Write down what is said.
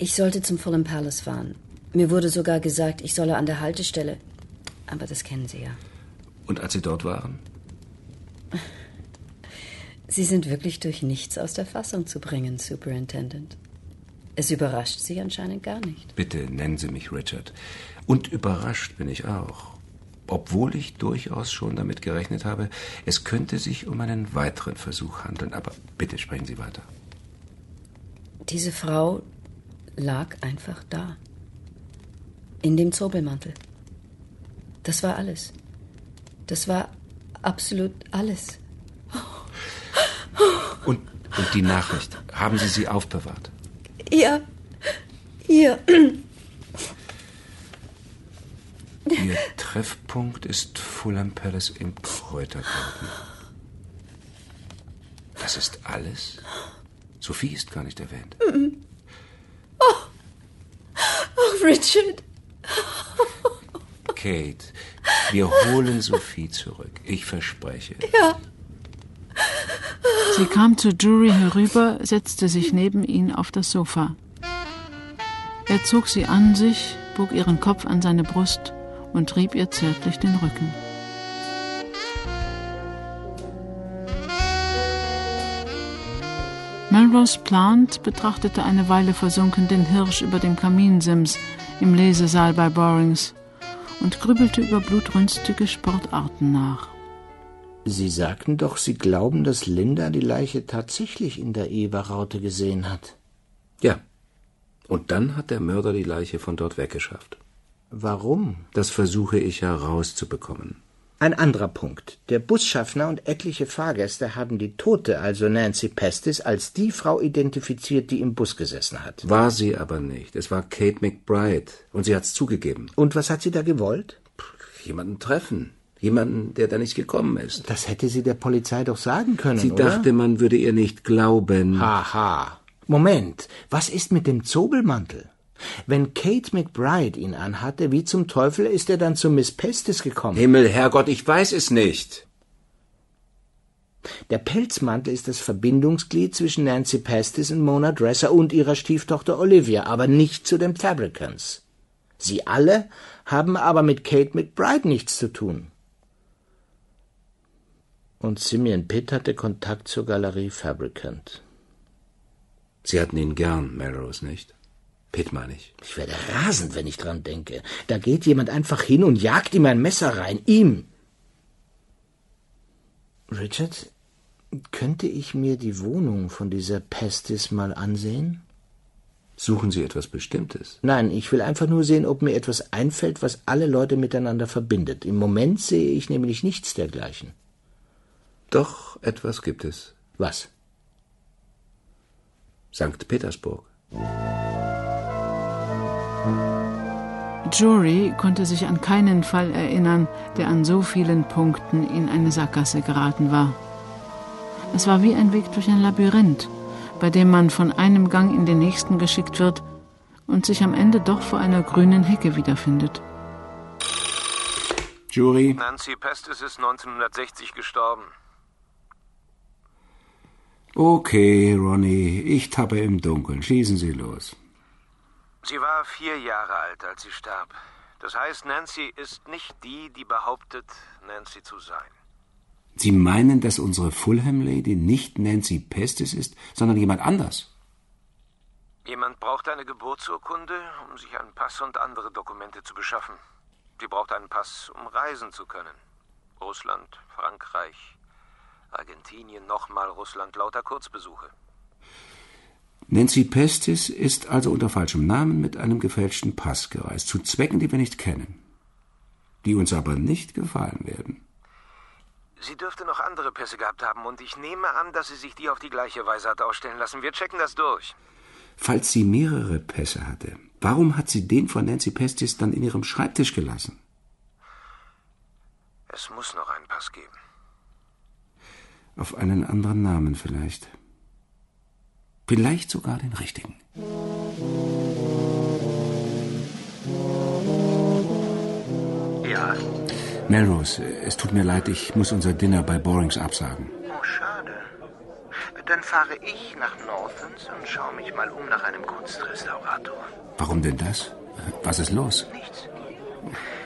Ich sollte zum Fulham Palace fahren. Mir wurde sogar gesagt, ich solle an der Haltestelle. Aber das kennen Sie ja. Und als Sie dort waren? Sie sind wirklich durch nichts aus der Fassung zu bringen, Superintendent. Es überrascht Sie anscheinend gar nicht. Bitte nennen Sie mich Richard. Und überrascht bin ich auch. Obwohl ich durchaus schon damit gerechnet habe, es könnte sich um einen weiteren Versuch handeln. Aber bitte sprechen Sie weiter. Diese Frau lag einfach da. In dem Zobelmantel. Das war alles. Das war absolut alles. Und die Nachricht, haben Sie sie aufbewahrt? Ja. Hier. Ihr Treffpunkt ist Fulham Palace im Kräutergarten. Das ist alles? Sophie ist gar nicht erwähnt. Oh, Richard. Kate, wir holen Sophie zurück. Ich verspreche. Ja. Sie kam zu Drury herüber, setzte sich neben ihn auf das Sofa. Er zog sie an sich, bog ihren Kopf an seine Brust und rieb ihr zärtlich den Rücken. Melrose Plant betrachtete eine Weile versunken den Hirsch über dem Kaminsims im Lesesaal bei Borings und grübelte über blutrünstige Sportarten nach. Sie sagten doch, Sie glauben, dass Linda die Leiche tatsächlich in der Eberraute gesehen hat. Ja. Und dann hat der Mörder die Leiche von dort weggeschafft. Warum? Das versuche ich herauszubekommen. Ein anderer Punkt. Der Busschaffner und etliche Fahrgäste haben die Tote, also Nancy Pestis, als die Frau identifiziert, die im Bus gesessen hat. War sie aber nicht. Es war Kate McBride. Und sie hat's zugegeben. Und was hat sie da gewollt? Jemanden treffen. Jemanden, der da nicht gekommen ist. Das hätte sie der Polizei doch sagen können, Sie oder? dachte, man würde ihr nicht glauben. Haha. Moment, was ist mit dem Zobelmantel? Wenn Kate McBride ihn anhatte, wie zum Teufel ist er dann zu Miss Pestis gekommen? Himmel, Herrgott, ich weiß es nicht. Der Pelzmantel ist das Verbindungsglied zwischen Nancy Pestis und Mona Dresser und ihrer Stieftochter Olivia, aber nicht zu den Fabricants. Sie alle haben aber mit Kate McBride nichts zu tun. Und Simeon Pitt hatte Kontakt zur Galerie Fabricant. Sie hatten ihn gern, Melrose, nicht? Pitt, meine ich. Ich werde rasend, wenn ich dran denke. Da geht jemand einfach hin und jagt ihm ein Messer rein. Ihm. Richard, könnte ich mir die Wohnung von dieser Pestis mal ansehen? Suchen Sie etwas Bestimmtes? Nein, ich will einfach nur sehen, ob mir etwas einfällt, was alle Leute miteinander verbindet. Im Moment sehe ich nämlich nichts dergleichen. Doch, etwas gibt es. Was? St. Petersburg. Drury konnte sich an keinen Fall erinnern, der an so vielen Punkten in eine Sackgasse geraten war. Es war wie ein Weg durch ein Labyrinth, bei dem man von einem Gang in den nächsten geschickt wird und sich am Ende doch vor einer grünen Hecke wiederfindet. Jury. Nancy Pestis ist 1960 gestorben. Okay, Ronnie, ich tappe im Dunkeln. Schießen Sie los. Sie war 4 Jahre alt, als sie starb. Das heißt, Nancy ist nicht die, die behauptet, Nancy zu sein. Sie meinen, dass unsere Fulham-Lady nicht Nancy Pestis ist, sondern jemand anders? Jemand braucht eine Geburtsurkunde, um sich einen Pass und andere Dokumente zu beschaffen. Sie braucht einen Pass, um reisen zu können. Russland, Frankreich, Argentinien, nochmal Russland, lauter Kurzbesuche. Nancy Pestis ist also unter falschem Namen mit einem gefälschten Pass gereist, zu Zwecken, die wir nicht kennen, die uns aber nicht gefallen werden. Sie dürfte noch andere Pässe gehabt haben und ich nehme an, dass sie sich die auf die gleiche Weise hat ausstellen lassen. Wir checken das durch. Falls sie mehrere Pässe hatte, warum hat sie den von Nancy Pestis dann in ihrem Schreibtisch gelassen? Es muss noch einen Pass geben. Auf einen anderen Namen vielleicht. Vielleicht sogar den richtigen. Ja? Melrose, es tut mir leid, ich muss unser Dinner bei Borings absagen. Oh, schade. dann fahre ich nach Northens und schaue mich mal um nach einem Kunstrestaurator. Warum denn das? Was ist los? Nichts.